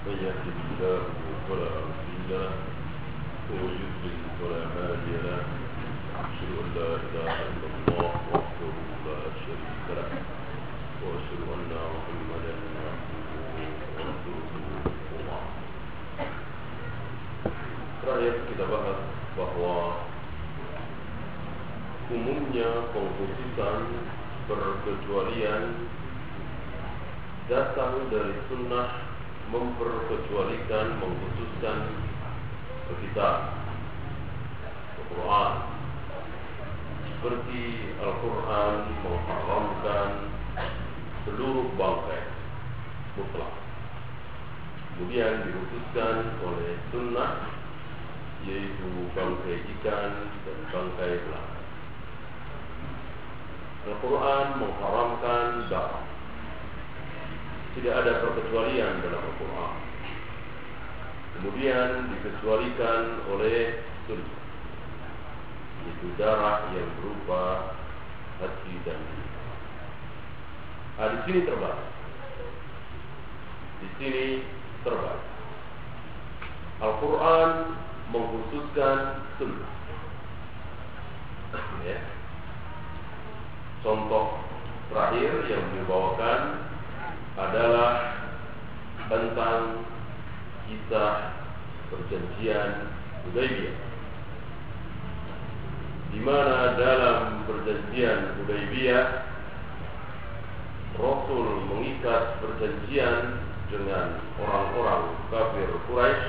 من يهده الله فلا مضل له ومن يضلل فلا هادي له أشهد أن لا إله إلا الله وحده لا شريك له وأشهد أن محمدا عبده ورسوله وبعد. Terakhir kita bahas bahwa umumnya pengkhususan perkecualian datang dari sunnah memperkecualikan, mengkhususkan kitab Al-Quran, seperti Al-Quran mengharamkan seluruh bangkai mutlak. Kemudian dikhususkan oleh sunnah, yaitu bangkai ikan dan bangkai belang. Al-Quran mengharamkan darah. Tidak ada perkecualian dalam Al-Quran. Kemudian dikecualikan oleh sunnah, yaitu darah yang berupa hati dan lidah. Di sini terbalik. Di sini terbalik. Al-Quran mengkhususkan sunnah. Ya. Contoh terakhir yang dibawakan adalah tentang kisah perjanjian Hudaybiyah, di mana dalam perjanjian Hudaybiyah Rasul mengikat perjanjian dengan orang-orang kafir Quraisy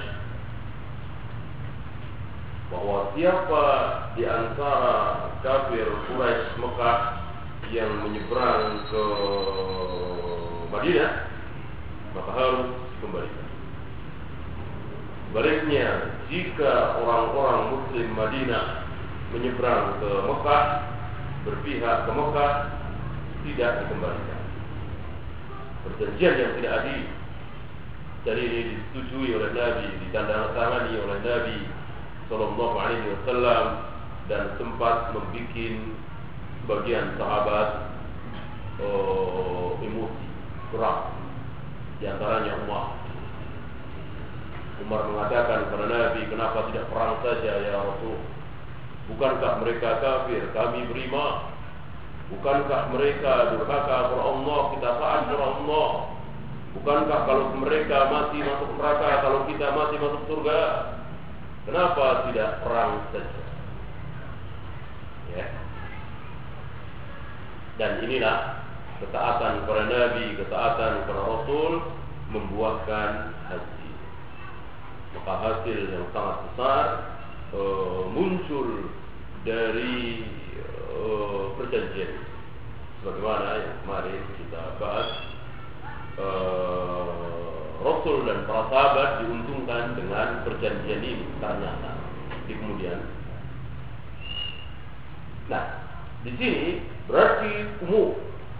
bahwa siapa di antara kafir Quraisy Mekah yang menyeberang ke Madinah, maka harus dikembalikan. Sebaliknya, jika orang-orang Muslim Madinah menyeberang ke Mekah, berpihak ke Mekah, tidak dikembalikan. Perjanjian yang tidak adil. Jadi ini disetujui oleh Nabi, ditandatangani oleh Nabi Sallallahu Alaihi Wasallam, dan sempat membuat sebagian sahabat emosi, perang. Di antaranya Umar mengatakan kepada Nabi, kenapa tidak perang saja ya Rasul? Bukankah mereka kafir, kami beriman? Bukankah mereka durhaka kepada Allah, kita taat kepada Allah? Bukankah kalau mereka mati masuk neraka, kalau kita mati masuk surga? Kenapa tidak perang saja? Ya. Dan inilah ketaatan kepada Nabi, ketaatan kepada Rasul membuahkan hasil. Maka hasil yang sangat besar muncul dari perjanjian, sebagaimana yang kemarin kita bahas. Rasul dan para sahabat diuntungkan dengan perjanjian ini ternyata di kemudian. Nah, di sini berarti umum.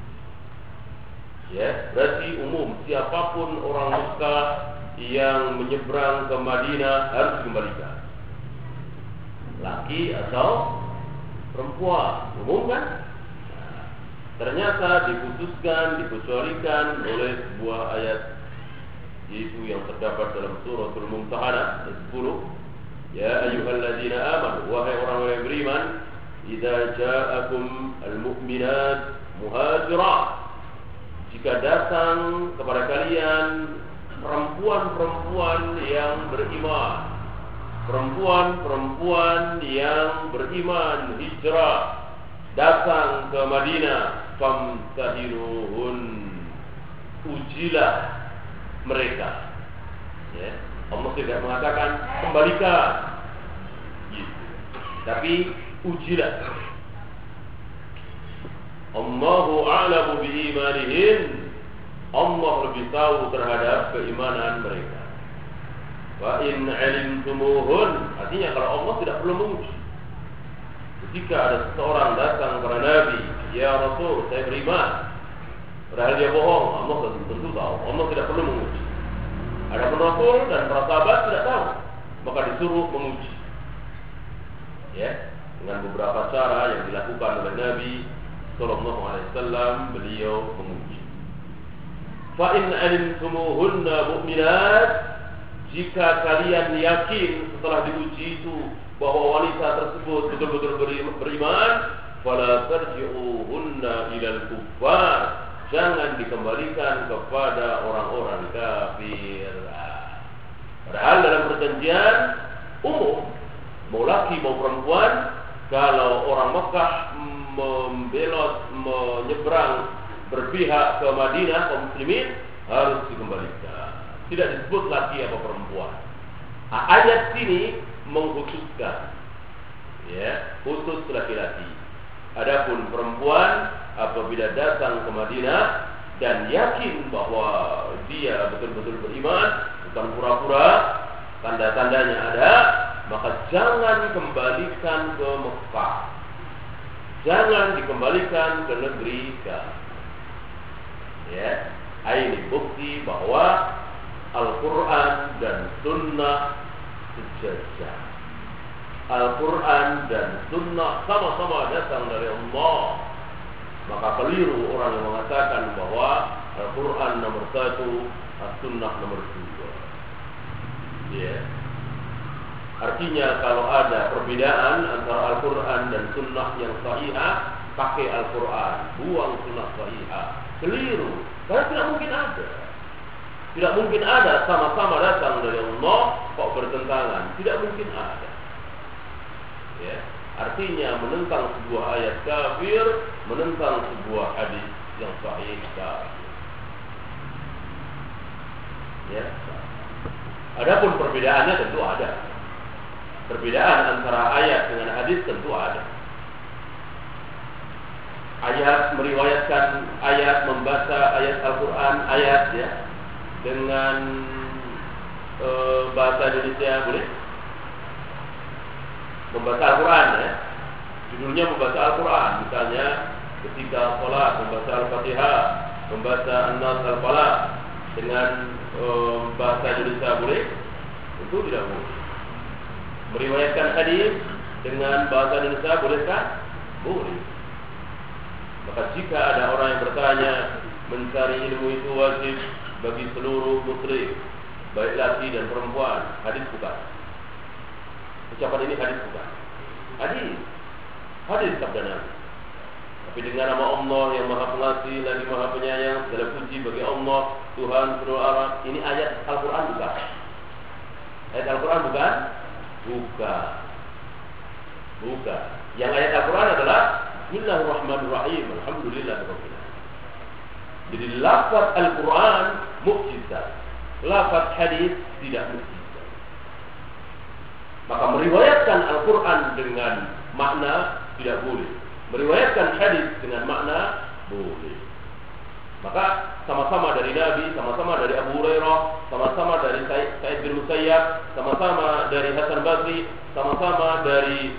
Ya, berarti umum, siapapun orang Mekah yang menyeberang ke Madinah harus dikembalikan. Laki atau perempuan, umum kan? Nah, ternyata dikhususkan, dikecualikan oleh sebuah ayat, yaitu yang terdapat dalam suratul Mumtahanah ayat 10. Ya ayyuhalladzina amanu, wahai orang-orang yang beriman, idza ja'akum al-mu'minat muhajirat, jika datang kepada kalian perempuan-perempuan yang beriman, perempuan-perempuan yang beriman hijrah datang ke Madinah, famtahiruhun, ujilah mereka. Ya, Allah tidak mengatakan kembalikan, gitu. Tapi ujilah. Allahu a'lamu biimanihin, Allah lebih tahu terhadap keimanan mereka. Wa in 'alimtumuhun, artinya kalau Allah tidak perlu menguji. Ketika ada seseorang datang kepada Nabi, ya Rasul, saya beriman, padahal dia bohong, Allah tentu tahu. Allah tidak perlu menguji. Adapun Rasul dan para sahabat tidak tahu, maka disuruh menguji. Ya, dengan beberapa cara yang dilakukan oleh Nabi Sallallahu Alaihi Wasallam, beliau menguji. Fa in alimtumuhunna mu'minat, jika kalian yakin setelah diuji itu bahwa wanita tersebut betul-betul beriman, fala tarji'uhunna ilal kuffar, jangan dikembalikan kepada orang-orang kafir. Padahal dalam perjanjian umum, mau laki mau perempuan, kalau orang Mekah membelot, menyeberang, berpihak ke Madinah, kaum muslimin harus dikembalikan. Tidak disebut laki atau perempuan. Ayat sini mengkhususkan, ya, khusus laki-laki. Adapun perempuan apabila datang ke Madinah dan yakin bahwa dia betul-betul beriman, bukan pura-pura, tanda-tandanya ada, maka jangan kembalikan ke Mekah, jangan dikembalikan ke negeri kafir. Ya, ini bukti bahwa Al-Quran dan Sunnah sejajar. Al-Quran dan Sunnah sama-sama datang dari Allah. Maka keliru orang yang mengatakan bahwa Al-Quran nomor 1, As-Sunnah nomor 2. Ya. Artinya kalau ada perbedaan antara Al-Quran dan Sunnah yang sahihah, pakai Al-Quran, buang Sunnah sahihah. Keliru, karena tidak mungkin ada. Tidak mungkin ada sama-sama datang dari Allah kok bertentangan. Tidak mungkin ada. Ya, artinya menentang sebuah ayat kafir, menentang sebuah hadis yang sahih kafir. Ya. Adapun perbedaannya tentu ada. Perbedaan antara ayat dengan hadis tentu ada. Ayat meriwayatkan ayat, membaca ayat Al-Quran, ayat ya, dengan bahasa Indonesia boleh? Membaca Al-Quran ya, judulnya membaca Al-Quran, misalnya ketika sholat membaca Al-Fatihah, membaca An-Nas Al-Falaq dengan bahasa Indonesia boleh? Itu tidak boleh. Meriwayatkan hadis dengan bahasa Indonesia bolehkah? Boleh. Maka jika ada orang yang bertanya, mencari ilmu itu wajib bagi seluruh muslim, baik laki dan perempuan, hadis bukan. Ucapan ini hadis bukan. Hadis sabda Nabi. Tapi dengan nama Allah yang Maha Pengasih lagi Maha Penyayang, segala puji bagi Allah Tuhan seluruh alam. Ini ayat Al-Quran bukan? Ayat Al-Quran bukan? Bukan. Yang ayat Al-Quran adalah Bismillahirrahmanirrahim, Alhamdulillahirabbil alamin. Jadi lafaz Al-Quran mukjizat, lafaz hadis tidak mukjizat. Maka meriwayatkan Al-Quran dengan makna tidak boleh, meriwayatkan hadis dengan makna boleh. Maka sama-sama dari Nabi, sama-sama dari Abu Hurairah, sama-sama dari Sa'id bin Musayyab, sama-sama dari Hasan Basri, sama-sama dari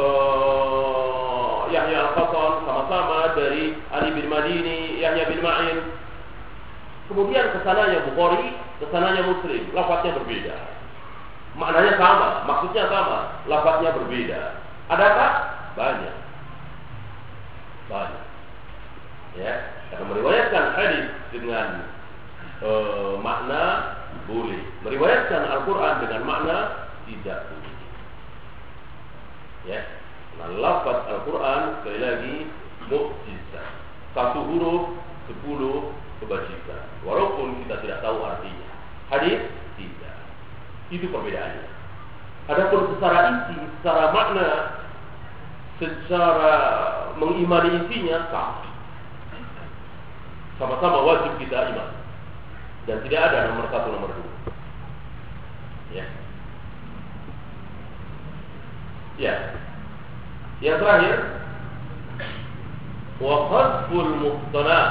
Yahya Al-Qattan, sama-sama dari Ali bin Madini, Yahya bin Ma'in. Kemudian kesananya Bukhari, kesananya Muslim, lafaznya berbeda. Maknanya sama, maksudnya sama, lafaznya berbeda. Adakah? Banyak. Ya, karena meriwayatkan hadis dengan makna boleh, meriwayatkan Al-Quran dengan makna tidak boleh. Ya, nah lafaz Al-Quran sekali lagi mukjizat, 1 huruf 10 kebajikan, walaupun kita tidak tahu artinya. Hadis tidak. Itu perbedaannya. Adapun secara isi, secara makna, secara mengimani isinya sama-sama wajib kita iman, dan tidak ada nomor 1 nomor 2. Ya. Yang terakhir, wa qadful muhtanat,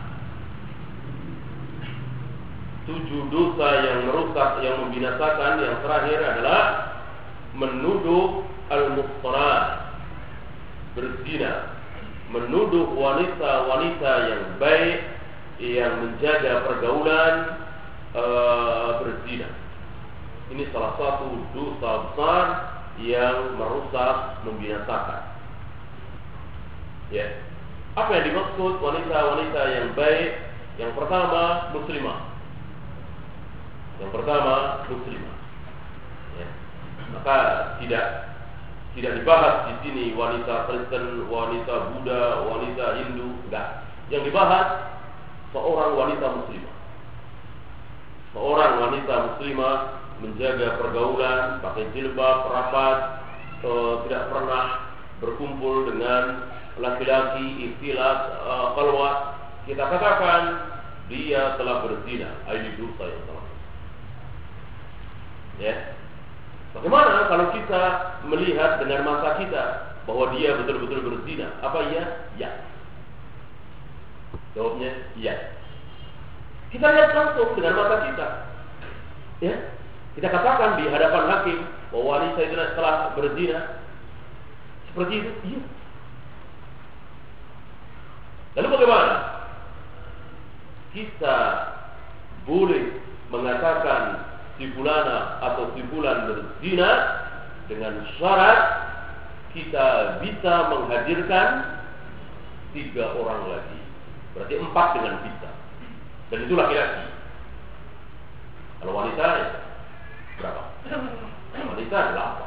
7 dosa yang merusak, yang membinasakan. Yang terakhir adalah menuduh al-muhtanat, berzina, menuduh wanita-wanita yang baik, yang menjaga pergaulan, berzina. Ini salah satu dosa besar yang merusak, membinasakan. Ya. Apa yang dimaksud wanita-wanita yang baik? Yang pertama muslimah. Yang pertama muslimah. Ya. Maka tidak dibahas di sini wanita Kristen, wanita Buddha, wanita Hindu, enggak. Yang dibahas seorang wanita muslimah. Seorang wanita muslimah menjaga pergaulan, pakai jilbab rapat, tidak pernah berkumpul dengan laki-laki, ikhtilat, khalwat. Kita katakan dia telah berzina. Ini dosa yang telah. Ya. Bagaimana kalau kita melihat dengan mata kita bahwa dia betul-betul berzina? Apa iya? Ya. Jawabnya iya. Kita lihat langsung dengan mata kita. Ya. Kita katakan di hadapan hakim bahwa wanita itu telah berzina. Seperti itu? Iya. Lalu bagaimana? Kita boleh mengatakan si fulana atau si fulan berzina dengan syarat kita bisa menghadirkan 3 orang lagi. Berarti 4 dengan kita. Dan itu laki-laki. Kalau wanita ya berapa? Wanita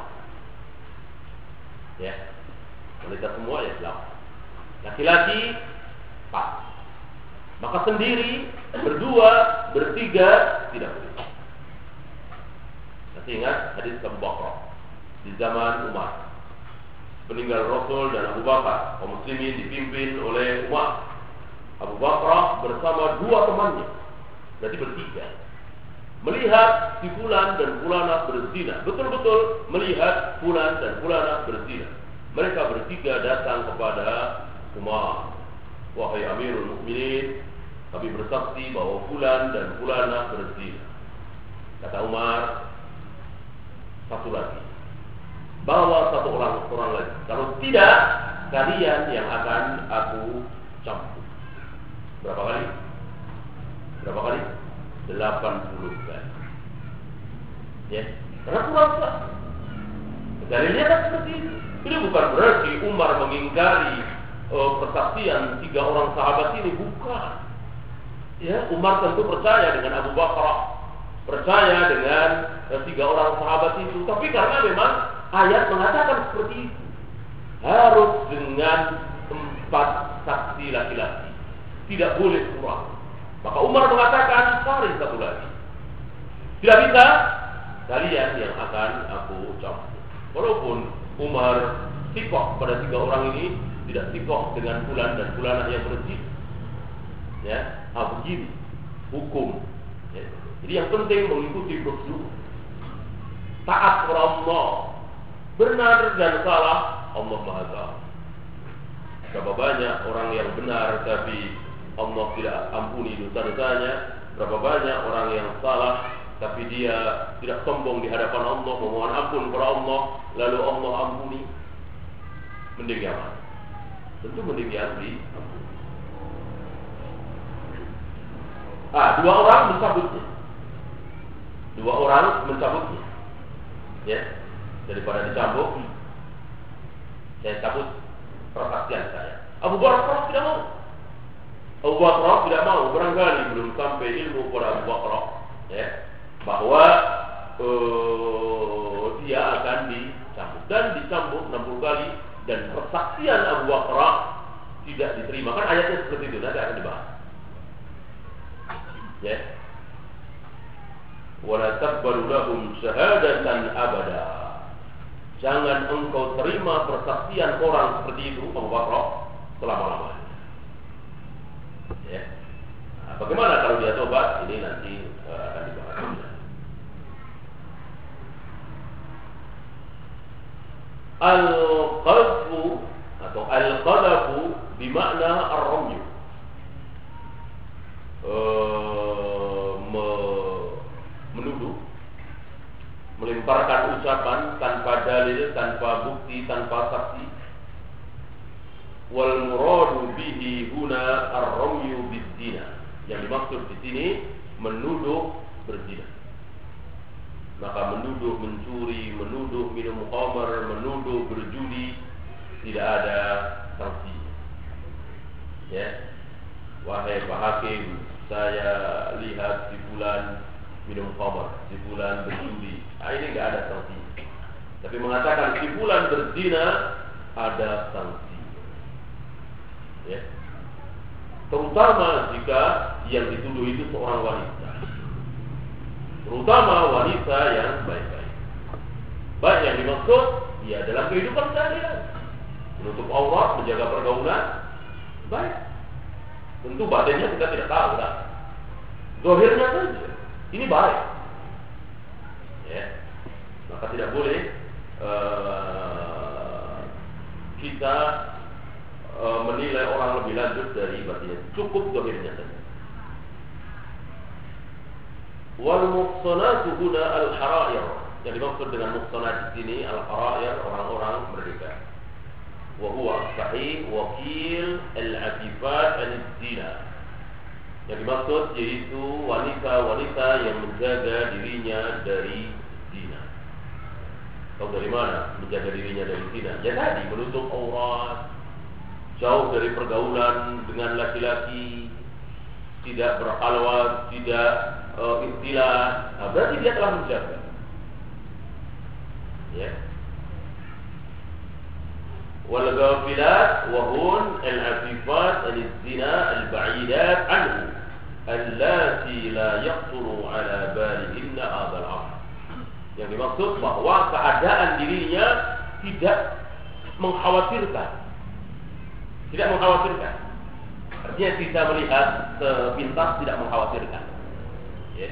8. Ya. Wanita semua ya 8. Laki-laki 4. Maka sendiri, berdua, bertiga tidak boleh. Masih ingat hadis Abu Bakar di zaman Umar. Peninggal Rasul dan Abu Bakar, kaum muslimin dipimpin oleh Umar. Abu Bakar bersama 2 temannya, berarti bertiga. Melihat si fulan dan fulana berzina, betul-betul melihat fulan dan fulana berzina. Mereka bertiga datang kepada Umar. Wahai Amirul Mukminin, kami bersaksi bahwa fulan dan fulana berzina. Kata Umar, 1 lagi. Bawa 1 orang lagi. Kalau tidak, kalian yang akan aku campur. Berapa kali? 80 kali. Ya, karena kuasa. Dari lihat seperti itu. Ini bukan berarti Umar mengingkari persaksian 3 orang sahabat ini, bukan. Ya, Umar tentu percaya dengan Abu Bakar, percaya dengan 3 orang sahabat itu. Tapi karena memang ayat mengatakan seperti itu, harus dengan 4 saksi laki-laki, tidak boleh kurang. Maka Umar mengatakan cari 1 lagi. Tidak bisa, kalian yang akan aku campur. Walaupun Umar sikoh pada 3 orang ini, tidak sikoh dengan fulan dan fulana yang berzina. Ya, begini hukum. Ya. Jadi yang penting mengikuti prosedur. Taat kepada Allah. Benar dan salah Allah Maha Tahu. Berapa banyak orang yang benar tapi Allah tidak ampuni dosa-dosanya. Berapa banyak orang yang salah tapi dia tidak sombong di hadapan Allah, memohon ampun kepada Allah, lalu Allah ampuni. Mending yang mana? Tentu mending yang diampuni. 2 orang mencabutnya. 2 orang mencabutnya. Ya, daripada dicambuk, saya cabut persaksian saya. Abu Bakar tidak mau. Abu Bakar tidak mau. Barangkali belum sampai ilmu pada Abu Bakar, ya, bahwa dia akan dicambuk dan dicambuk 60 kali dan persaksian Abu Bakar tidak diterima. Kan ayatnya seperti itu, nanti akan dibahas. Ya. Wala taqbalu lahum syahadatan abada. Jangan engkau terima persaksian orang seperti itu, Abu Bakar, selama-lamanya. Ya. Nah, bagaimana kalau dia tobat? Ini nanti akan dibahas. Al-qadfu atau al-qadfu bermakna ar-ramyu. Menuduh, melemparkan ucapan tanpa dalil, tanpa bukti, tanpa saksi. Wal muradu bihi huna ar-ramyu bizina. Yang dimaksud di sini menuduh berzina. Maka menuduh mencuri, menuduh minum khamar, menuduh berjudi tidak ada sanksi. Ya. Wahai Pak Hakim, saya lihat si fulan minum khamar, si fulan berjudi. Ini nggak ada sanksi. Tapi mengatakan si fulan berzina ada sanksi. Ya. Terutama jika yang dituduh itu seorang wanita. Terutama wanita yang baik-baik. Baik yang dimaksud ya dalam kehidupan sehari-hari. Menutup aurat, menjaga pergaulan, baik. Tentu badannya kita tidak tahu lah. Zahirnya saja. Ini baik. Ya. Maka tidak boleh kita menilai orang lebih lanjut dari batinnya. Cukup zahirnya saja. Wal muhsanatu huna al-harair. Yang dimaksud dengan muhsanat di sini al-harair, orang-orang merdeka. Wa huwa sahih wakil al-afifat al-zina. Yang dimaksud yaitu wanita-wanita yang menjaga dirinya dari zina. Tahu dari mana menjaga dirinya dari zina? Ya tadi menutup aurat, jauh dari pergaulan dengan laki-laki, tidak berhalwat, tidak ikhtilat. Nah, berarti dia telah menjaga. Ya. Wal ghafilat wa hun al-afifat al-zina al-ba'idat anhu allati la yaqturu ala balihinna hadzal amr. Yang dimaksud bahwa keadaan dirinya tidak mengkhawatirkan. Tidak mengkhawatirkan. Artinya bisa melihat sepintas, tidak mengkhawatirkan. Ya.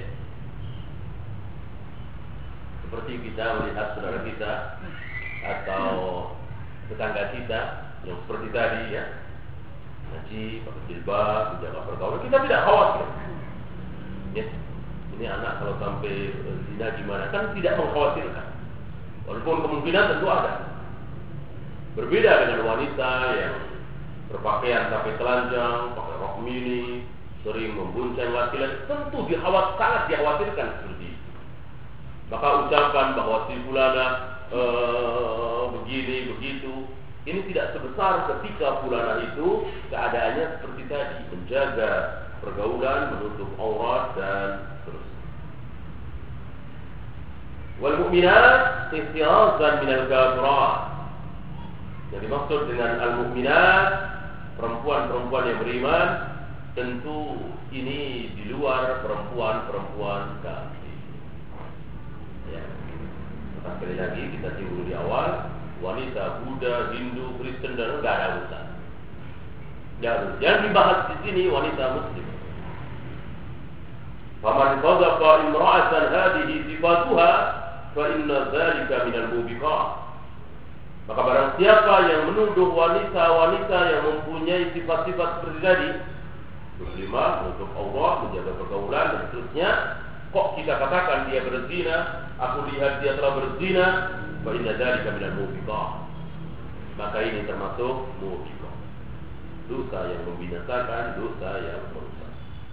Seperti kita melihat saudara kita atau tetangga kita yang seperti tadi ya, ngaji, pakai jilbab, menjaga pergaulan, kita tidak khawatir. Ya. Ini anak kalau sampai zina gimana? Kan tidak mengkhawatirkan. Walaupun kemungkinan tentu ada. Berbeda dengan wanita yang berpakaian pakai telanjang, pakai rok mini, sering membonceng laki-laki, tentu sangat dikhawatirkan seperti itu. Maka ucapan bahwa si fulana begini begitu, ini tidak sebesar ketika fulana itu keadaannya seperti tadi, menjaga pergaulan, menutup aurat dan seterusnya. Wal mu'minat ihtirazan minal kafirat. Yang dimaksud dengan al-mu'minat, perempuan-perempuan yang beriman, tentu ini di luar perempuan-perempuan kafir. Ya. Maka sekali lagi kita singgung di awal, wanita Buddha, Hindu, Kristen dan enggak ada urusan. Yang dibahas di sini wanita Muslim. Faman qadhafa imra'atan hadhihi sifatuha fa inna dzalika minal mubiqat. Maka barang siapa yang menuduh wanita-wanita yang mempunyai sifat-sifat seperti tadi, muslimah, menutup aurat, menjaga pergaulan dan seterusnya, kok kita katakan dia berzina, aku lihat dia telah berzina, fa inna dzalika minal mubiqat. Maka ini termasuk mubiqat. Dosa yang membinasakan, dosa yang merusak.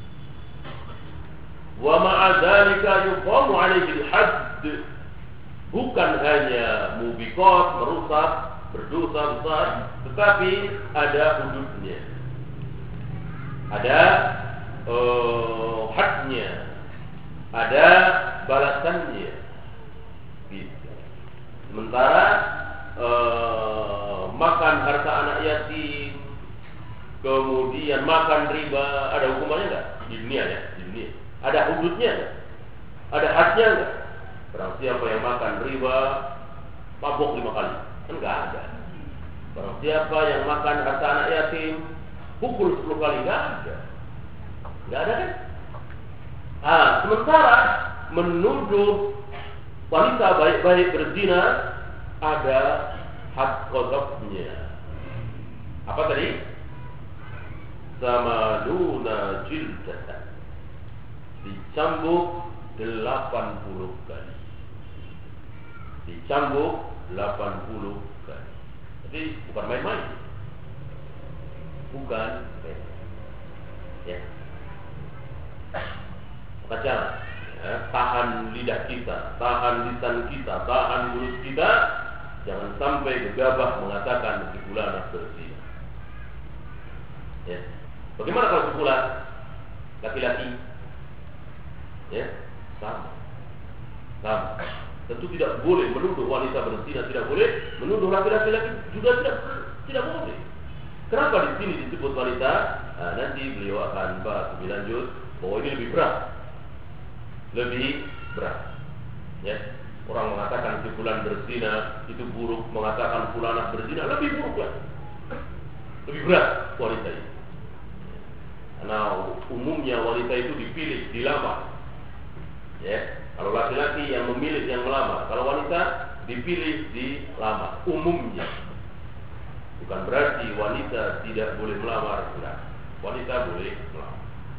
Wa ma'a dzalika yuqamu 'alaihi al-hadd. Bukan hanya mubiqat, merusak, berdosa besar, tetapi ada hududnya. Ada hadnya. Ada balasannya. Gitu. Sementara makan harta anak yatim, kemudian makan riba, ada hukumannya enggak? Di dunia ya, di dunia. Ada hududnya enggak? Ada hadnya enggak? Barang siapa yang makan riba, mabuk 5 kali. Kan enggak ada. Barang siapa yang makan harta anak yatim, pukul 10 kali. Enggak ada. Enggak ada kan? Sementara menuduh wanita baik-baik berzina, ada had qadhabnya. Apa tadi? Samanuna jildatan. Dicambuk 80 kali. Dicambuk 80 kali. Jadi bukan main-main. Bukan main. Ya. Maka jangan tahan lidah kita, tahan lisan kita, tahan mulut kita. Jangan sampai gegabah mengatakan si fulan berzina. Ya. Bagaimana kalau si fulan? laki-laki. Ya, sama. Tentu tidak boleh menuduh wanita berzina, tidak boleh menuduh laki-laki juga tidak boleh. Kenapa di sini disebut wanita? Nah, nanti beliau akan bahas lebih lanjut bahwa ini lebih berat. Ya, orang mengatakan si fulan berzina itu buruk, mengatakan fulanah berzina lebih buruk lagi, lebih berat wanita itu. Karena umumnya wanita itu dipilih, dilamar. Ya, kalau laki-laki yang memilih yang melamar, kalau wanita dipilih, dilamar. Umumnya, bukan berarti wanita tidak boleh melamar, enggak. Wanita boleh melamar.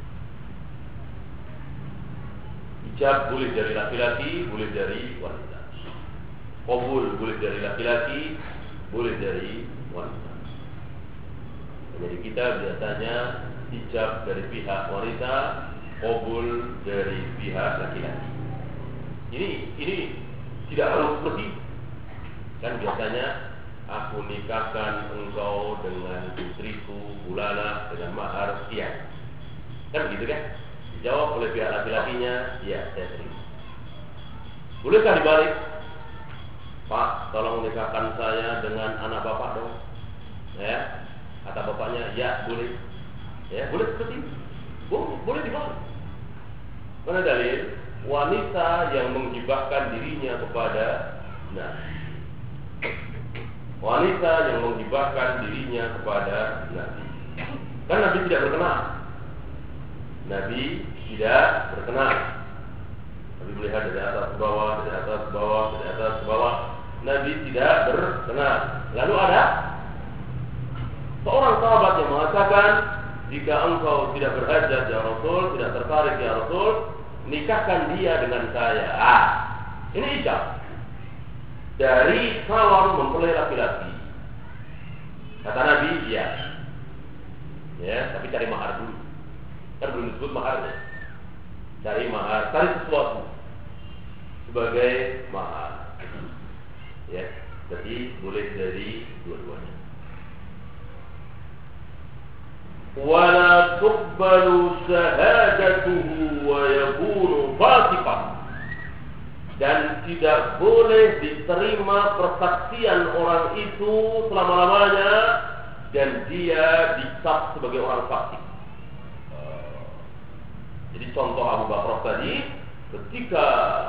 Ijab boleh dari laki-laki, boleh dari wanita. Qabul boleh dari laki-laki, boleh dari wanita. Jadi kita biasanya ijab dari pihak wanita, qabul dari pihak laki-laki. Ini tidak harus pergi. Kan biasanya aku nikahkan engkau dengan putriku Bulana dengan mahar sekian. Kan begitu kan? Dijawab oleh pihak laki-lakinya, ya saya terima. Bolehkah dibalik? Pak, tolong nikahkan saya dengan anak bapak dong. Ya, kata bapaknya, ya boleh. Ya, boleh seperti itu. Boleh dibalik. Mana dalil? Wanita yang menghibahkan dirinya kepada Nabi. Wanita yang menghibahkan dirinya kepada Nabi. Kan Nabi tidak berkenan. Nabi tidak berkenan. Nabi melihat dari atas ke bawah, dari atas ke bawah, dari atas ke bawah. Nabi tidak berkenan. Lalu ada seorang sahabat yang mengatakan, jika engkau tidak berhajat ya Rasul, tidak tertarik ya Rasul, nikahkan dia dengan saya. Ini ijab dari calon mempelai laki-laki. Kata Nabi, iya. Ya, tapi cari mahar dulu. Kan belum disebut maharnya. Cari mahar, cari sesuatu sebagai mahar. Ya, jadi boleh dari dua-duanya. Wala tuqbalu syahadatuhu wa yakunu fasiqan. Dan tidak boleh diterima persaksian orang itu selama-lamanya dan dia dicap sebagai orang fasik. Jadi contoh Abu Bakar tadi, ketika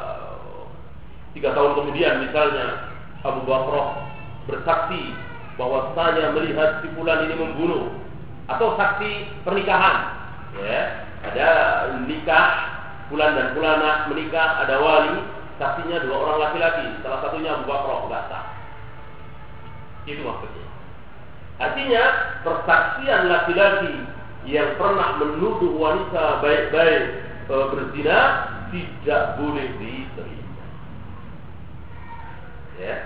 3 tahun kemudian misalnya Abu Bakar bersaksi bahwa saya melihat si fulan ini membunuh, atau saksi pernikahan, ya, ada nikah fulan dan fulana menikah, ada wali, saksinya 2 orang laki-laki, salah satunya Abu Bakar, enggak sah. Itu maksudnya. Artinya persaksian laki-laki yang pernah menuduh wanita baik-baik berzina tidak boleh diterima. Ya.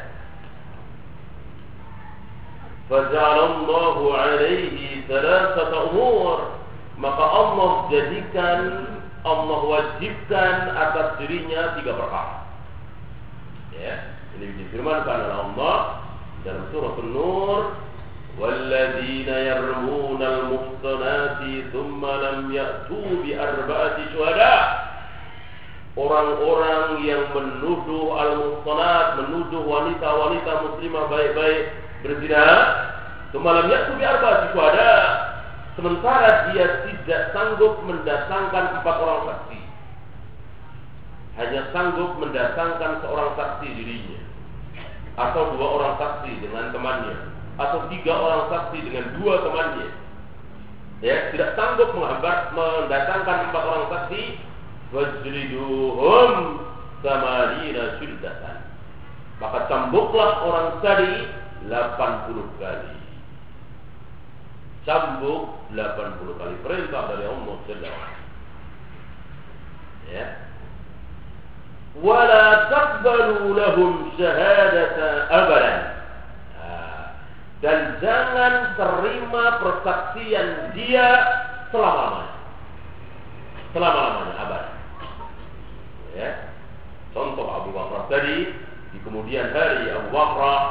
Faja'alallahu alaihi thalathata umur, maka Allah jadikan, Allah wajibkan atas dirinya 3 perkara. Ya, ini difirmankan oleh Allah dalam surah An-Nur, walladzina yarmuna al-muhsanati thumma lam ya'tu bi arba'ati syuhada. Orang-orang yang menuduh al-muhsanat, menuduh wanita-wanita muslimah baik-baik berzina, thumma lam ya'tu bi arba'ati syuhada, sementara dia tidak sanggup mendatangkan 4 orang saksi, hanya sanggup mendatangkan seorang saksi dirinya, atau 2 orang saksi dengan temannya, atau 3 orang saksi dengan 2 temannya, ya, tidak sanggup mendatangkan 4 orang saksi, wajliduhum samanina syuddatan, maka cambuklah orang tadi 80 kali. Cambuk 80 kali, perintah dari Allah SWT. Ya. Wala taqbalu lahum syahadatan abadan. Dan jangan terima persaksian dia selama-lamanya. Selama-lamanya, abad. Ya. Contoh Abu Bakar tadi, di kemudian hari Abu Bakar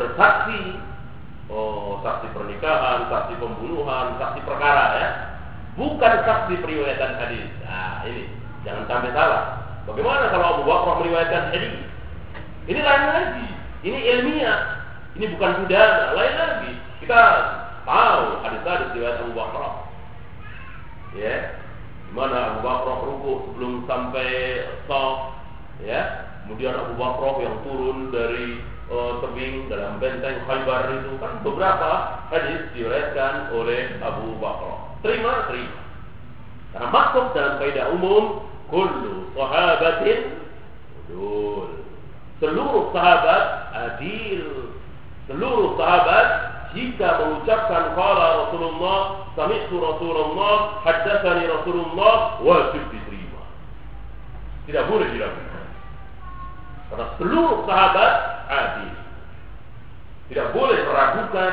bersaksi, saksi pernikahan, saksi pembunuhan, saksi perkara, ya. bukan saksi periwayatan hadis. Nah, ini jangan sampai salah. Bagaimana kalau Abu Bakar meriwayatkan hadis? Ini lain lagi. Ini ilmiah. Ini bukan budaya, lain lagi. Kita tahu hadis-hadis riwayat Abu Bakar. Ya, di mana Abu Bakar rukuk sebelum sampai shaf, ya. Kemudian Abu Bakar yang turun dari tebing dalam benteng Khaybar itu kan beberapa hadis diriwayatkan oleh Abu Bakar. Terima. Karena masuk dalam kaidah umum kullu sahabatin udul. Seluruh sahabat adil. Seluruh sahabat jika mengucapkan qala Rasulullah, sami'tu Rasulullah, haddatsani Rasulullah, wajib diterima. Tidak boleh diragukan. Karena seluruh sahabat adil. Tidak boleh meragukan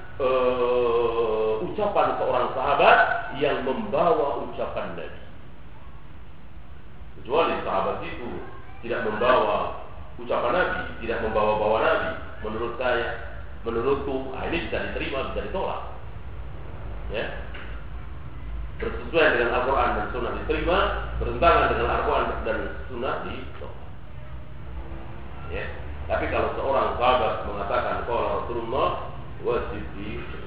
ucapan seorang sahabat yang membawa ucapan Nabi. Kecuali sahabat itu tidak membawa ucapan Nabi, tidak membawa-bawa Nabi, menurut saya, menurutku, ini bisa diterima, bisa ditolak. Ya, bersesuaian dengan Al-Quran dan Sunnah diterima, bertentangan dengan Al-Quran dan Sunnah ditolak. Ya, tapi kalau seorang sahabat mengatakan qala Rasulullah, wajib diterima.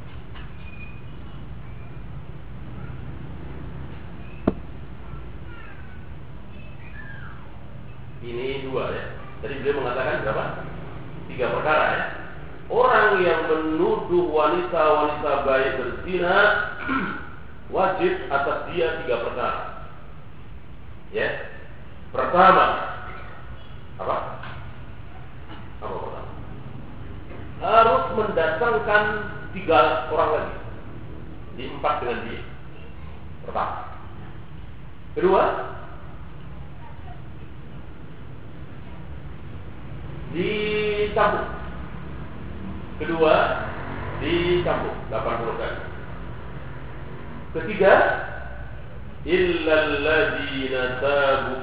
Ini dua ya. Tadi beliau mengatakan berapa? 3 perkara ya. Orang yang menuduh wanita-wanita baik berzina wajib atas dia 3 perkara. Ya. Pertama, apa? Apa pertama? Harus mendatangkan 3 orang lagi. Di 4 dengan dia. Pertama. Kedua, dicambuk. Kedua, dicambuk 80 kali. Ketiga, illal ladzina tabu.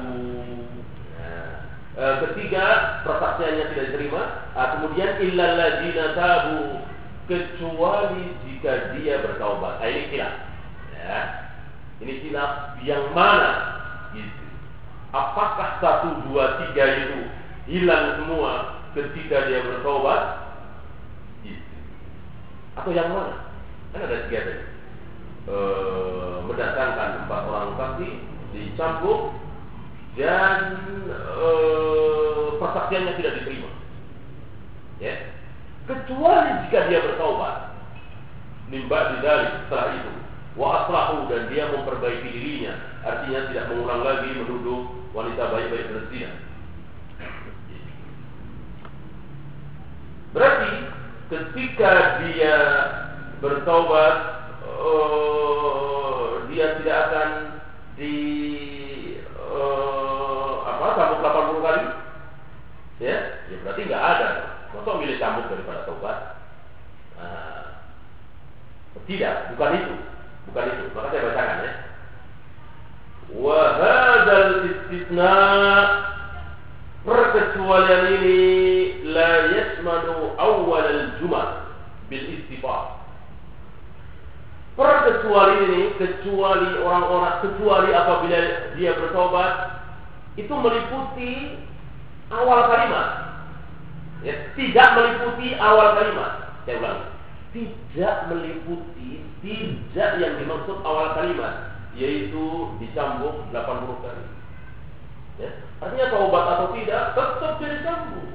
Ketiga, persaksiannya tidak diterima. Kemudian illal ladzina tabu, kecuali jika dia bertaubat. Ini khilaf. Ya. Ini khilaf yang mana? Gitu. Apakah 1, 2, 3 itu hilang semua ketika dia bertobat, atau yang mana? Kan ada 3 tadi. Mendatangkan 4 orang saksi, dicambuk, dan persaksiannya tidak diterima. Ya, kecuali jika dia bertobat. Nimba didalik setelah itu, wa aslahu, dan dia memperbaiki dirinya, artinya tidak mengulang lagi menuduh wanita baik-baik berzina. Berarti ketika dia bertaubat, dia tidak akan cambuk 80 kali. Ya berarti nggak ada. Masa milih cambuk daripada taubat? Tidak, bukan itu. Maka saya bacakan ya. Wa hadzal istisna, perkecualian ini la yasmanu awal al-jumal bil istifad. Perkecualian ini kecuali apabila dia bertobat, itu meliputi awal kalimat. Ya, tidak meliputi awal kalimat. Saya ulangi. Tidak yang dimaksud awal kalimat, yaitu dicambuk 80 kali. Ya, artinya taubat atau tidak, tetap jadi cambuk.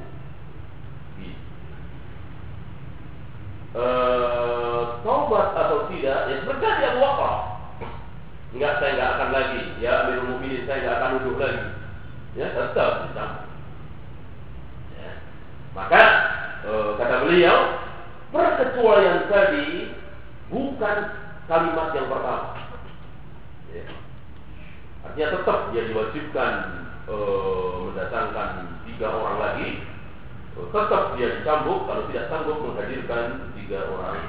Taubat atau tidak, ya sebenarnya dia wakaf. Saya nggak akan lagi. Ya Amirul Mukminin, saya nggak akan duduk lagi. Ya, tetap dicambuk. Ya. Maka kata beliau, perkecualian tadi bukan kalimat yang pertama. Ya. Artinya tetap dia diwajibkan mendatangkan 3 orang lagi, tetap dia dicambuk kalau tidak sanggup menghadirkan 3 orang.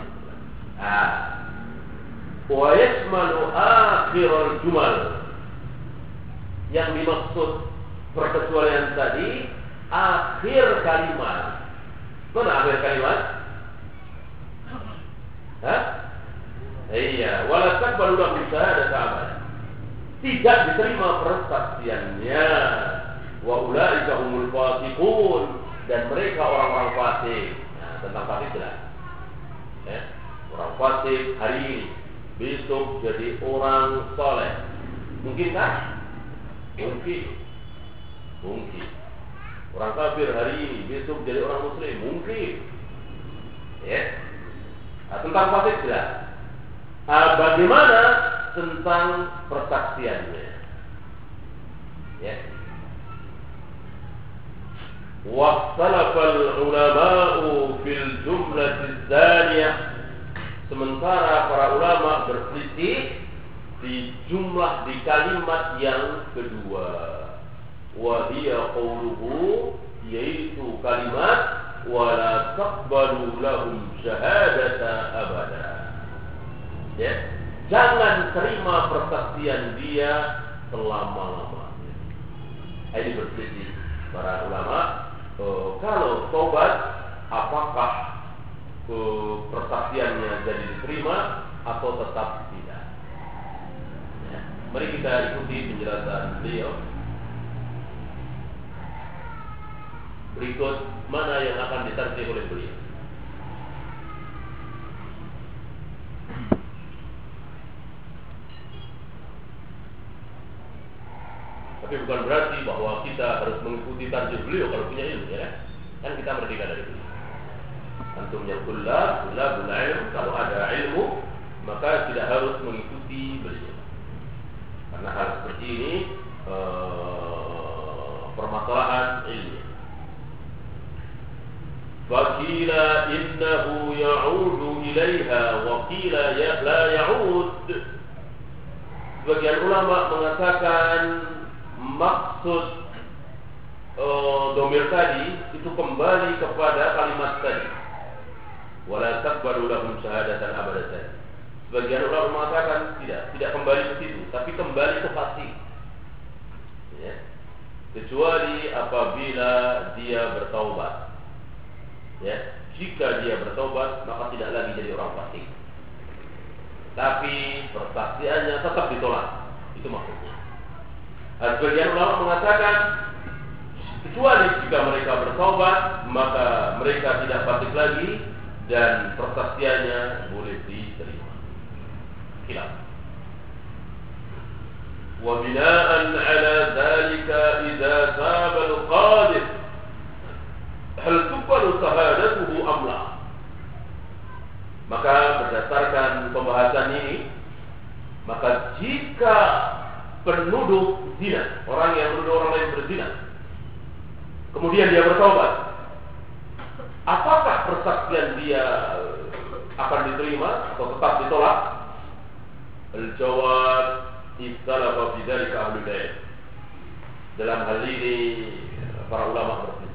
Wa yasmalu akhirul jumal, yang dimaksud perkecualian tadi akhir kalimat. Mana akhir kalimat? Iya, wala taqbalu lahu syahadata abadan. Tidak diterima persaksiannya. Wa ulaika humul fasiqun, dan mereka orang-orang fasik. Nah, tentang fasik jelas. Ya, orang fasik hari ini besok jadi orang soleh. Mungkin kan? Mungkin. Orang kafir hari ini besok jadi orang muslim. Mungkin. Ya. Nah, tentang fasik jelas. Bagaimana tentang persaksiannya? Ya. Waqtalafal ulama'u fil jumlati tsaniyah. Sementara para ulama berselisih di jumlah di kalimat yang kedua. Wa hiya qawluhu, yaitu kalimat wala taqbalu lahum syahadata abada. Ya, jangan terima persaksian dia selama-lamanya. Ini berselisih para ulama. Kalau taubat, apakah persaksiannya jadi diterima atau tetap tidak? Ya. Mari kita ikuti penjelasan beliau. Berikut mana yang akan ditarjih oleh beliau. Tapi bukan berarti bahwa kita harus mengikuti tarjih beliau kalau punya ilmu, ya kan kita merdeka dari beliau. Antumnya kullab ilm, kalau ada ilmu maka tidak harus mengikuti beliau. Karena hal seperti ini permasalahan ilmu. Faqila innahu ya'udu ilaiha wa qila la ya'ud. Sebagian ulama mengatakan maksud domir tadi itu kembali kepada kalimat tadi. Wala taqbalu lahum syahadatan abadatan. Sebagian ulama mengatakan tidak kembali ke situ, tapi kembali ke fasik. Ya. Kecuali apabila dia bertaubat. Ya, jika dia bertaubat maka tidak lagi jadi orang fasik. Tapi persaksiannya tetap ditolak. Itu maksudnya. Sebagian ulama mengatakan kecuali jika mereka bertaubat maka mereka tidak fasik lagi dan persaksiannya boleh diterima. Khilaf. Wa bina'an 'ala dzalika idza taba al-qadhif hal tuqbalu shahadatuhu am la? Maka berdasarkan pembahasan ini, maka jika penuduh zina, orang yang menuduh orang lain berzina, kemudian dia bertaubat, apakah persaksian dia akan diterima atau tetap ditolak? Al-jawab ikhtalafa fi dzalika ahlul ilm. Dalam hal ini para ulama berselisih.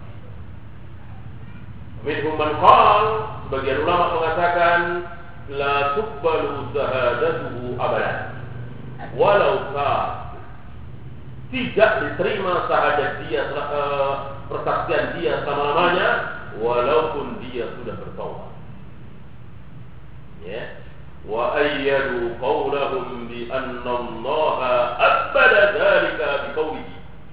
Minhum man qala, sebagian ulama mengatakan la tuqbalu syahadatuhu abadan. Walau tidak diterima syahadat dia, persaksian dia selama-lamanya, walaupun dia sudah bertaubat. Ya. Wa ayyadu qawlahum bi anna Allah abada dzalika bi qawlihi.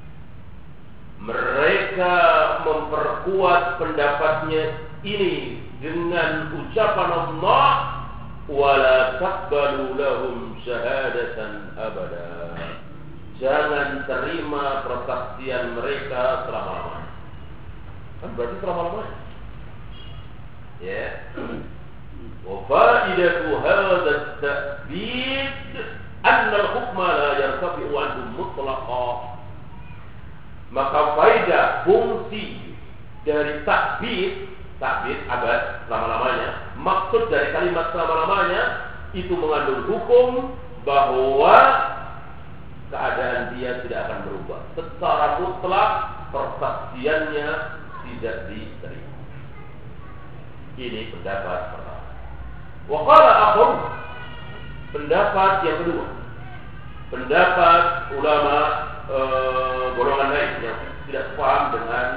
Mereka memperkuat pendapatnya ini dengan ucapan Allah, wala taqbalu lahum syahadatan abada. Jangan terima persaksian mereka selama-lamanya. Kan berarti selama-lamanya. Ya. Wa faidatu hadha at-ta'bid anna al-hukma la yartafi'u 'anhu mutlaqan. Maka faedah fungsi dari takbid abad selama-lamanya, maksud dari kalimat selama-lamanya itu mengandung hukum bahwa keadaan dia tidak akan berubah. Secara mutlak persaksiannya tidak diterima. Ini pendapat pertama. Wa qala akhar, pendapat yang kedua, pendapat ulama golongan lain yang tidak paham dengan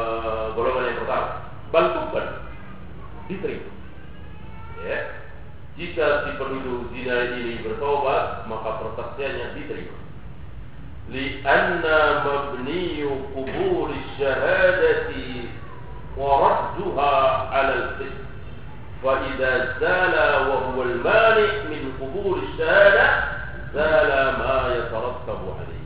golongan yang pertama, bantukan diterima. Ya. jika si penduduk zina ini bertaubat, maka persaksiannya diterima. Lianna mabniyu qubur syahadati wa radduha 'ala al-fisq. Fa idza zala wa huwa al-mani' min qubur syahadah, zala ma yatarattabu 'alayhi.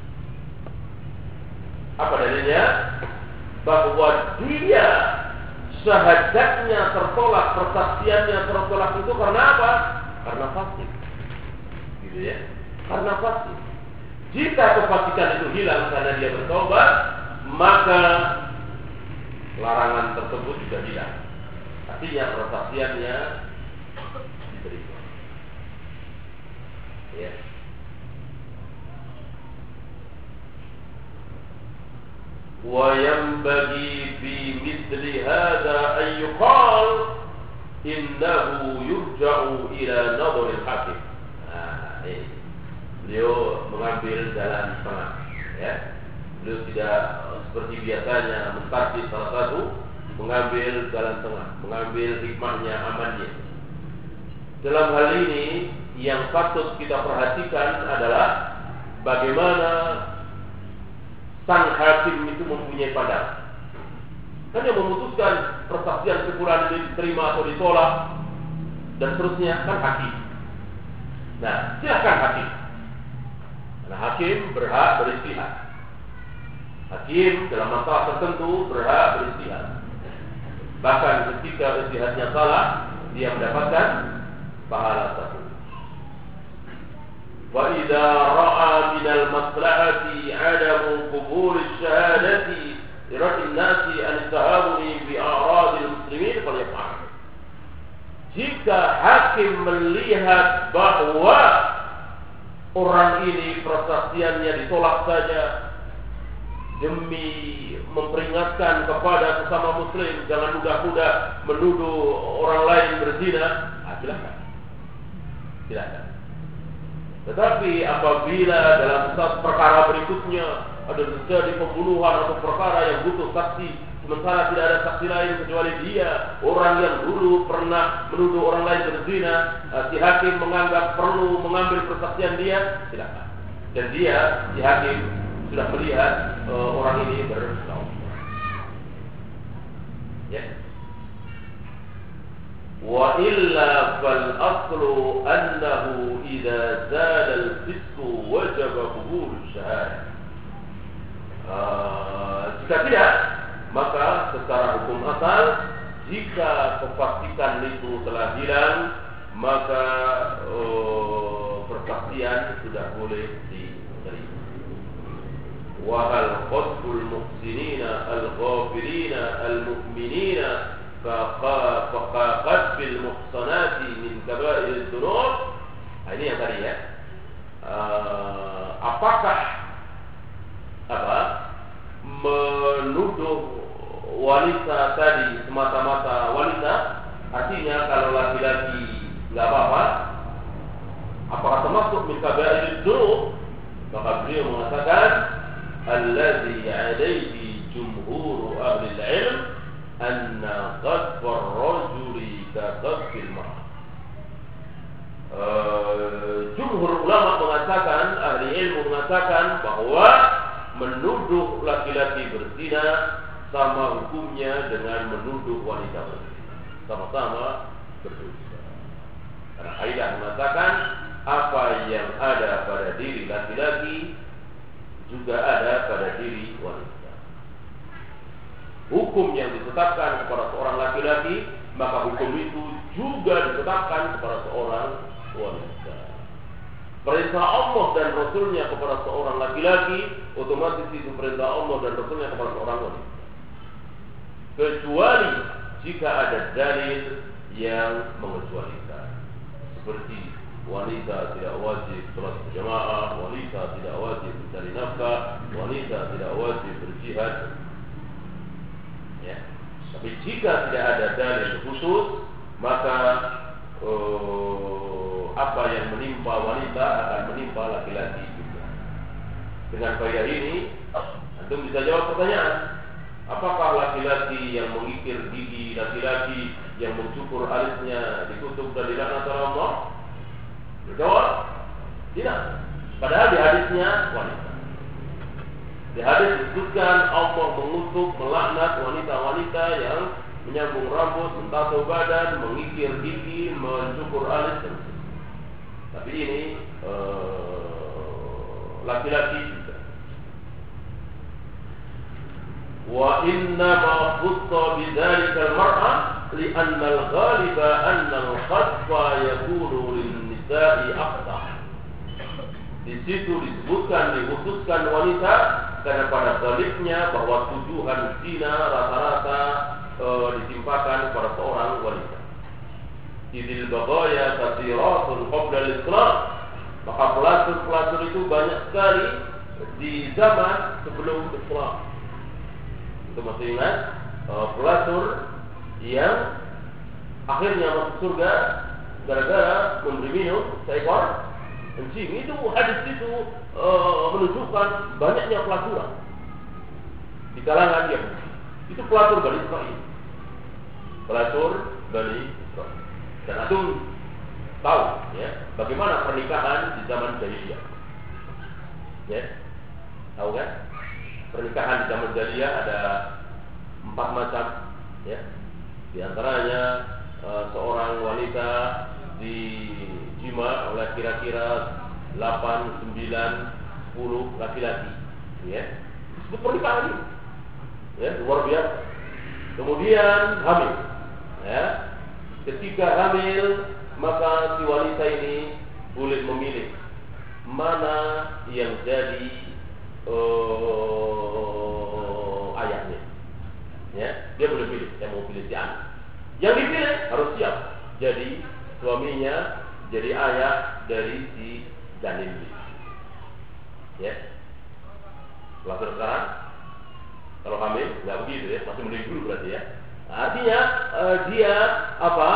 Apa dalilnya? Bahwa dia syahadatnya tertolak, persaksiannya tertolak itu karena apa? Karena fasik. Gitu ya. Karena fasik. Jika kefasikan itu hilang karena dia bertobat, maka larangan tersebut juga hilang. Artinya persaksiannya diterima. Ya. وينبغي في مثل هذا أن يقال إنه يرجع إلى نظر الحاكم. Beliau mengambil jalan tengah, ya. Beliau tidak seperti biasanya mentarjih salah satu, mengambil jalan tengah, mengambil hikmahnya, amannya. Dalam hal ini yang patut kita perhatikan adalah bagaimana sang hakim itu mempunyai pandangan. Kan yang memutuskan persaksian sekurang ini diterima atau ditolak dan seterusnya kan hakim. Nah, silakan hakim. Karena hakim berhak beristihad. Hakim dalam masalah tertentu berhak beristihad. Bahkan ketika istihadnya salah, dia mendapatkan pahala satu. وإذا رأى من المصلحة عدم قبول الشهادة لرد الناس عن التهاون بأعراض المسلمين فليفعل. Jika hakim melihat bahwa orang ini persaksiannya ditolak saja demi memperingatkan kepada sesama muslim jangan mudah-mudah menuduh orang lain berzina, silakan. Silakan. Tetapi apabila dalam satu perkara berikutnya ada terjadi pembunuhan atau perkara yang butuh saksi, sementara tidak ada saksi lain kecuali dia, orang yang dulu pernah menuduh orang lain berzina, si hakim menganggap perlu mengambil persaksian dia, silakan. Dan dia, si hakim sudah melihat orang ini bersalah. Ya. وإلا فالأصل أنه إذا زال الفسق وجب قبول الشهادة. Jika tidak, maka secara hukum asal, jika kefasikan itu telah hilang, maka persaksian sudah boleh diterima. Wahal qadful muhsinina al-ghafilina al-mu'minina faqad bil muhsanati min kaba'ir dzunub. Ini yang tadi ya. Apakah menuduh wanita tadi semata-mata wanita, artinya kalau laki-laki enggak apa-apa, apakah termasuk min kaba'ir dzunub? Maka beliau mengatakan allazi 'alaihi jumhur ahli al-'ilm anna qadfar rajuli ka qadfil mar'ah. Jumhur ulama mengatakan, ahli ilmu mengatakan bahwa menuduh laki-laki berzina sama hukumnya dengan menuduh wanita berzina, sama-sama berdosa. Karena kaidah mengatakan apa yang ada pada diri laki-laki juga ada pada diri wanita. Hukum yang ditetapkan kepada seorang laki-laki, maka hukum itu juga ditetapkan kepada seorang wanita. Perintah Allah dan Rasulnya kepada seorang laki-laki, otomatis itu perintah Allah dan Rasulnya kepada seorang wanita. Kecuali jika ada dalil yang mengecualikan, seperti wanita tidak wajib sholat berjamaah, wanita tidak wajib mencari nafkah, wanita tidak wajib berjihad. Ya. Tapi jika tidak ada dalil khusus, maka apa yang menimpa wanita akan menimpa laki-laki juga. Dengan kaidah ini, antum bisa jawab pertanyaan: apakah laki-laki yang mengikir gigi, laki-laki yang mencukur alisnya dikutuk dan dilaknat oleh Allah? Berjawab, tidak. Padahal di hadisnya wanita. Di hadis disebutkan Allah mengutuk, melaknat wanita-wanita yang menyambung rambut, mentato badan, mengikir gigi, mencukur alis dan sebagainya. Tapi ini laki-laki juga. Wa inna ma khutta bidzalika al-mar'a li'anna al-ghaliba anna al-khasfa yakunu lin-nisa'i aqta. Di situ disebutkan, dikhususkan wanita karena pada baliknya bahwa tuduhan zina rata-rata ditimpakan kepada seorang wanita. Idil bagaya kathiratun qabla al-islam. Maka pelacur-pelacur itu banyak sekali di zaman sebelum Islam. Itu masih ingat pelacur yang akhirnya masuk surga gara-gara memberi minum seekor kencing. Itu hadis itu menunjukkan banyaknya pelacuran di kalangan Yahudi. Itu pelacur Bani Israil. Pelacur Bani Israil. Dan antum tahu ya bagaimana pernikahan di zaman jahiliyah. Ya. Tahu kan? Pernikahan di zaman jahiliyah ada 4 macam ya. Di antaranya seorang wanita dijima oleh kira-kira 8, 9, 10 laki-laki ya. Disebut pernikahan ini. Ya, luar biasa. Kemudian hamil. Ya. Ketika hamil, maka si wanita ini boleh memilih mana yang jadi ayahnya. Ya, dia boleh pilih. Saya mau pilih si anak. Yang dipilih harus siap. Jadi suaminya jadi ayah dari si janin ini. Ya. Pelacur sekarang kalau hamil nggak begitu ya, masih mending dulu berarti ya. Artinya dia apa?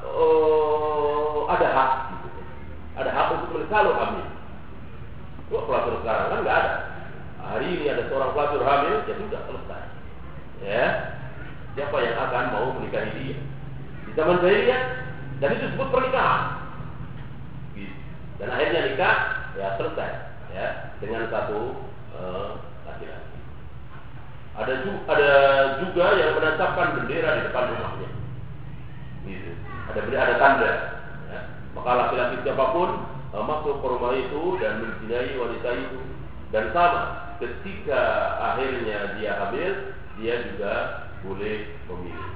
Ada hak, gitu. Ada hak untuk menikah kalau hamil. Kok pelacur sekarang kan nggak ada. Hari ini ada seorang pelacur hamil, ya sudah selesai. Ya, siapa yang akan mau menikahi dia? Di zaman jahiliyah, dan itu disebut pernikahan. Gitu. Dan akhirnya nikah, ya selesai. Ya, dengan satu laki-laki. Ada juga yang menancapkan bendera di depan rumahnya. Gitu. Ada tanda. Ya. Maka laki-laki siapapun masuk ke rumah itu dan menzinai wanita itu. Dan sama, ketika akhirnya dia hamil, dia juga boleh memilih.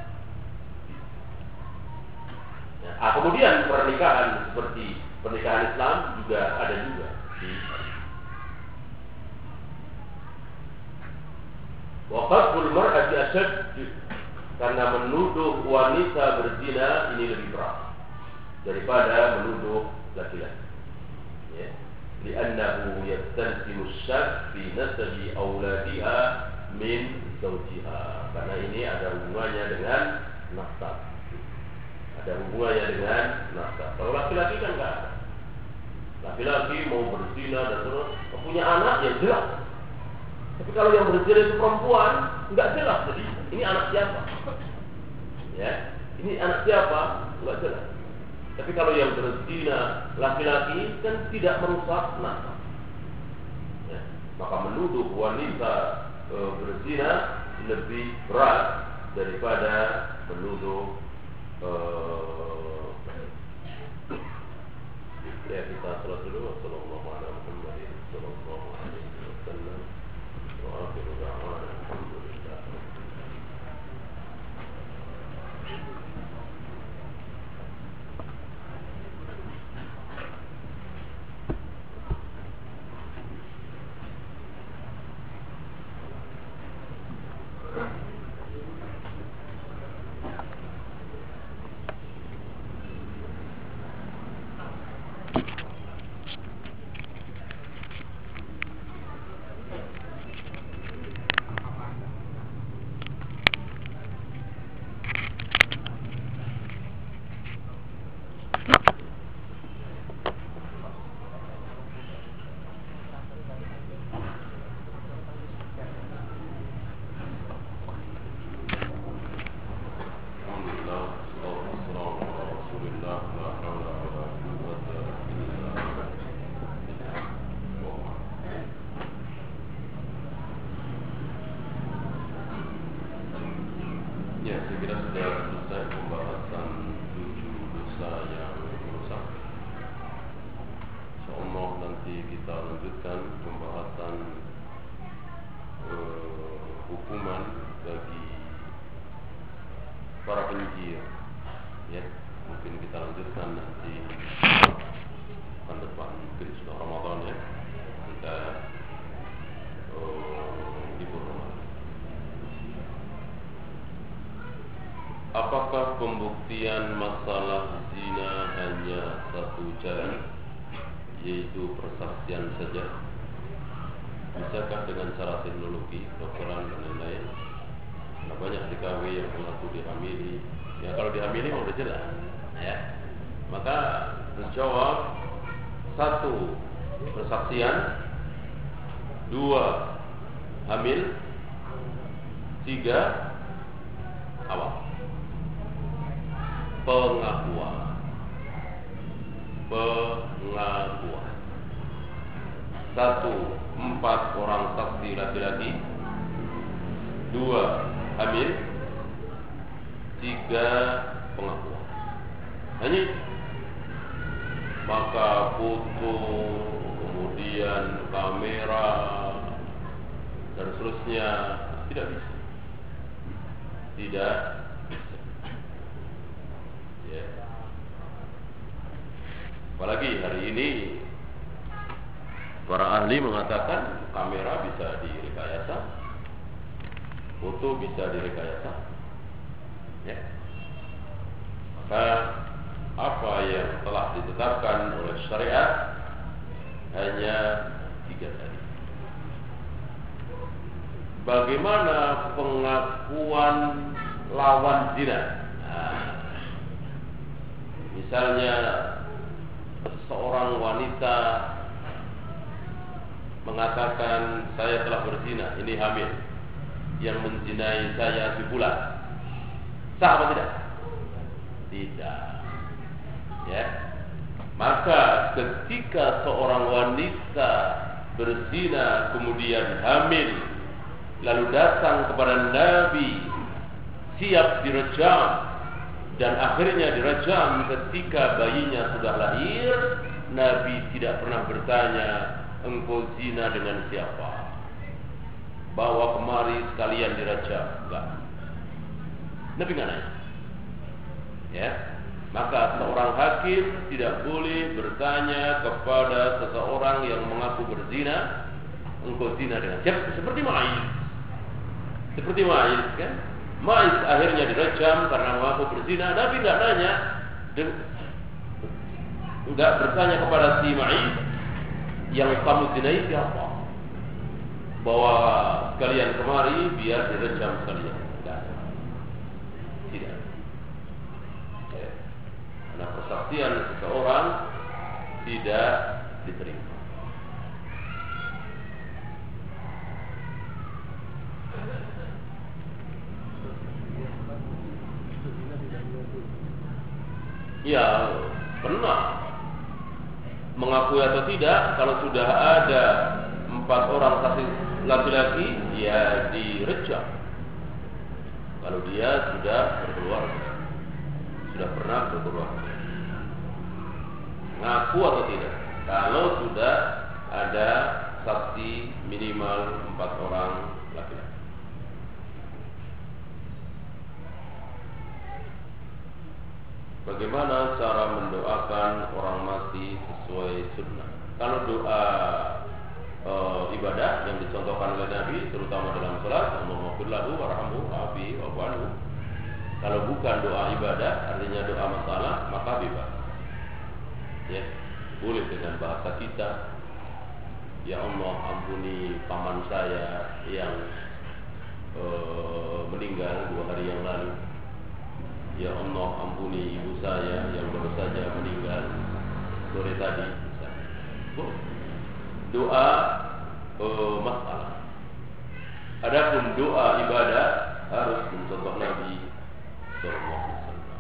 Ya. Kemudian pernikahan seperti pernikahan Islam juga ada juga di waqaful mar'ati asyad, karena menuduh wanita berzina ini lebih berat daripada menuduh laki-laki. Ya. Li'annahu yastalzimu asy-syakk fi nasabi auladiha min zawjiha. Karena ini ada hubungannya dengan nasab. Ada hubungannya dengan nasab. Kalau laki-laki kan enggak ada. Laki-laki mau berzina dan terus punya anak ya jelas. Tapi kalau yang berzina itu perempuan, enggak jelas. Jadi ini anak siapa? Ya, ini anak siapa? Enggak jelas. Tapi kalau yang berzina laki-laki kan tidak merusak nasab. Ya, maka menuduh wanita berzina lebih berat daripada menuduh ya. Kita salat dulu. Sallallahu alaihi wasallam. Sallallahu alaihi wasallam. Wa akhiru da'wana alhamdulillah. lanjutkan pembahasan hukuman bagi para penyihir. Ya, mungkin kita lanjutkan nanti pekan depan, mungkin sudah Ramadan ya, kita libur Ramadan. Apakah pembuktian masalah zina hanya satu cara, yaitu persaksian saja? Bisakah dengan cara teknologi, kedokteran dan lain-lain? Nah, banyak DKW yang mengaku dihamili. Ya kalau dihamili sudah jelas, ya. Maka menjawab, 1 persaksian, 2 hamil, 3 apa? Pengakuan. 1, 4 orang saksi laki-laki, 2 hamil, 3 pengakuan. Hanya maka foto, kemudian kamera dan seterusnya tidak bisa. Tidak bisa. Ya. Apalagi hari ini para ahli mengatakan kamera bisa direkayasa, foto bisa direkayasa. Ya. Maka apa yang telah ditetapkan oleh syariat hanya 3 tadi. Bagaimana pengakuan lawan zina? Misalnya seorang wanita mengatakan saya telah berzina, ini hamil, yang menzinai saya si fulan, sah apa tidak? Tidak. Ya. Maka ketika seorang wanita berzina kemudian hamil, lalu datang kepada Nabi siap direjam, dan akhirnya direjam ketika bayinya sudah lahir, Nabi tidak pernah bertanya, engkau zina dengan siapa? Bawa kemari sekalian direjam. Enggak. Nabi enggak nanya. Ya. Maka seorang hakim tidak boleh bertanya kepada seseorang yang mengaku berzina, engkau zina dengan siapa? Seperti Ma'is. Seperti Ma'is kan? Ma'is akhirnya direjam karena mengaku berzina. Nabi tidak nanya, tidak bertanya kepada si Ma'is, yang kamu zinai siapa? Bawa sekalian kemari biar direjam sekalian. Tidak. Tidak. Ya. Karena persaksian seseorang tidak diterima. Ya, pernah mengakui atau tidak, kalau sudah ada 4 orang saksi laki-laki, ya direjam. Kalau dia sudah berkeluarga, sudah pernah berkeluarga, ngaku atau tidak. Kalau sudah ada saksi minimal 4 orang laki-laki. Bagaimana cara mendoakan orang mati sesuai sunnah? Kalau doa ibadah yang dicontohkan oleh Nabi, terutama dalam salat, Allahumma ighfir lahu warhamhu wa'afi wa'fu anhu. Kalau bukan doa ibadah, artinya doa masalah, maka bebas. Ya, boleh dengan bahasa kita. Ya Allah, ampuni paman saya yang meninggal 2 hari yang lalu. Ya Allah, ampuni ibu saya yang baru saja meninggal sore tadi. Doa masalah. Adapun doa ibadah harus mencontoh Nabi sallallahu alaihi wasallam.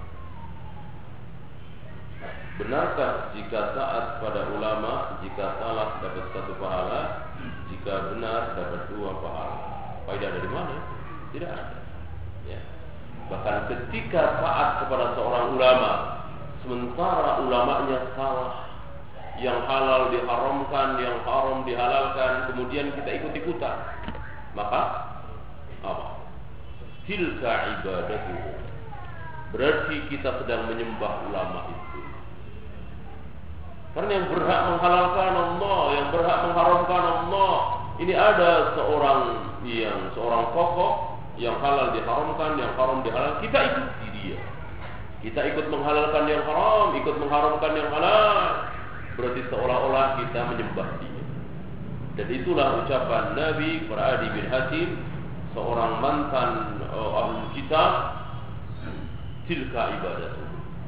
Benarkah jika taat pada ulama, jika salah dapat 1 pahala, jika benar dapat 2 pahala? Faedah dari mana? Tidak ada. Ya. Bahkan ketika taat kepada seorang ulama, sementara ulamanya salah, yang halal diharamkan, yang haram dihalalkan, kemudian kita ikut-ikutan, maka apa? Tilka ibadatu. Berarti kita sedang menyembah ulama itu. Karena yang berhak menghalalkan Allah, yang berhak mengharamkan Allah. Ini ada seorang tokoh yang halal diharamkan, yang haram dihalalkan, kita ikuti dia. Kita ikut menghalalkan yang haram, ikut mengharamkan yang halal. Berarti seolah-olah kita menyembah dia. Dan itulah ucapan Nabi kepada Adi bin Hatim, seorang mantan ahlul kitab, tilka ibadah.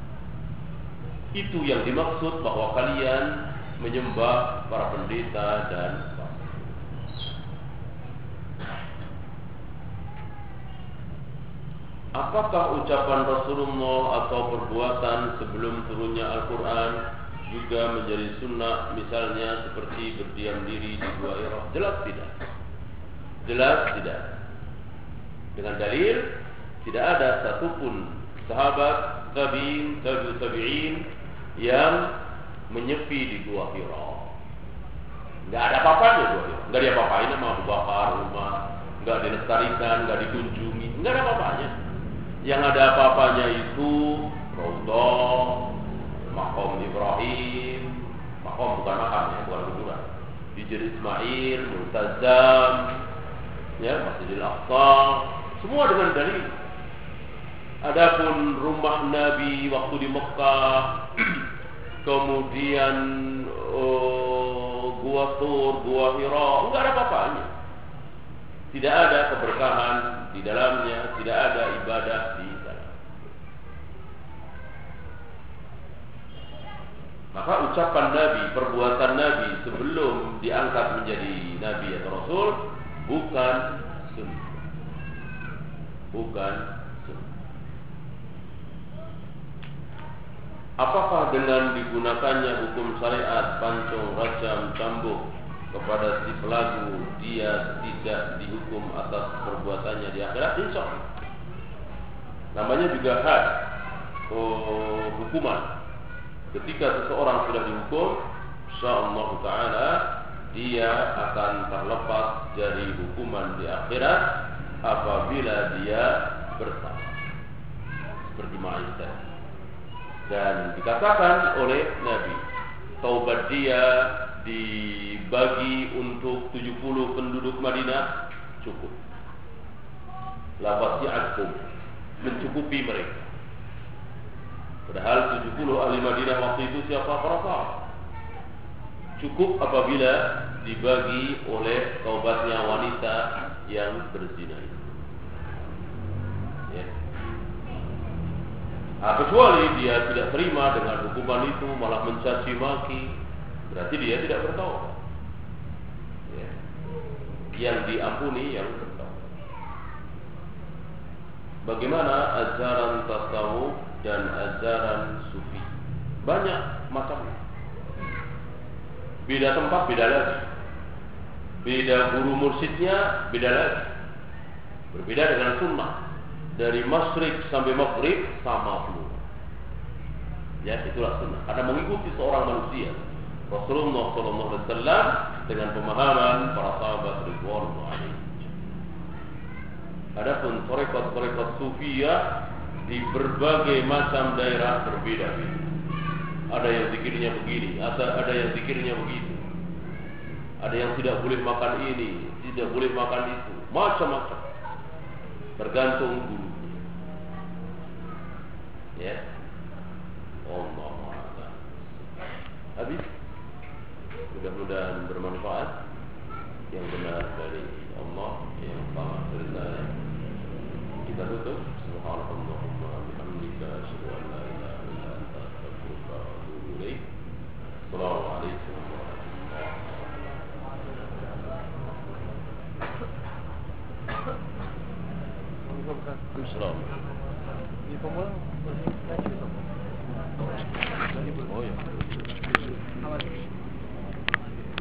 Itu yang dimaksud bahwa kalian menyembah para pendeta dan apakah ucapan Rasulullah atau perbuatan sebelum turunnya Al-Quran juga menjadi sunnah, misalnya seperti berdiam diri di gua Hira? Jelas tidak. Jelas tidak. Dengan dalil, tidak ada satupun sahabat, tabi'in, tabi'in yang menyepi di gua Hira. Enggak ada apa-apanya gua Hira. Enggak ada apa-apain sama Abu Bakar, Umar, enggak dilestarikan, enggak dikunjungi, enggak ada apa-apanya. Yang ada apa-apanya itu Raudhah, Maqam Ibrahim, Maqam bukan makam ya, bukan kuburan. Hijr Ismail, Multazam, ya, Masjidil Aqsa, semua dengan dalil. Adapun rumah Nabi waktu di Mekah, kemudian Gua Tur, Gua Hira, enggak ada apa-apanya. Tidak ada keberkahan di dalamnya, tidak ada ibadah di dalam. Maka ucapan Nabi, perbuatan Nabi sebelum diangkat menjadi Nabi atau Rasul bukan sunnah. Bukan sunnah. Apakah dengan digunakannya hukum syariat pancung, rajam, cambuk kepada si pelaku, dia tidak dihukum atas perbuatannya di akhirat? Insya Allah. Namanya juga had, hukuman. Ketika seseorang sudah dihukum, insyaallah ta'ala dia akan terlepas dari hukuman di akhirat apabila dia bersabar, seperti Ma'isah. Dan dikatakan oleh Nabi, taubat dia dibagi untuk 70 penduduk Madinah cukup. La wasi'atkum, mencukupi mereka. Padahal 70 ahli Madinah waktu itu siapa? Para sahabat. Cukup apabila dibagi oleh taubatnya wanita yang berzina itu. Ya. Kecuali dia tidak terima dengan hukuman itu, malah mencaci maki, berarti dia tidak bertaubat. Ya. Yang diampuni yang bertaubat. Bagaimana ajaran tasawuf dan ajaran sufi? Banyak macamnya. Beda tempat, beda lagi. Beda guru mursyidnya, beda lagi. Berbeda dengan sunnah. Dari masyrik sampai maghrib sama semua. Ya, itulah sunnah. Karena mengikuti seorang manusia, Rasulullah SAW, dengan pemahaman para sahabat ridwanullah alaihim. Adapun tarekat sufiyah di berbagai macam daerah berbeda-beda. Ada yang zikirnya begini, ada yang zikirnya begitu. Ada yang tidak boleh makan ini, tidak boleh makan itu, macam-macam. Tergantung guru. Ya. Allah Ta'ala. Habis. Mudah-mudahan bermanfaat. Yang benar dari Allah, yang salah dari saya. Kita tutup. Subhanallahumma bihamdika asyhadu an la ilaha illa anta astaghfiruka wa atubu ilaik. Assalamualaikum warahmatullahi wabarakatuh. Assalamualaikum.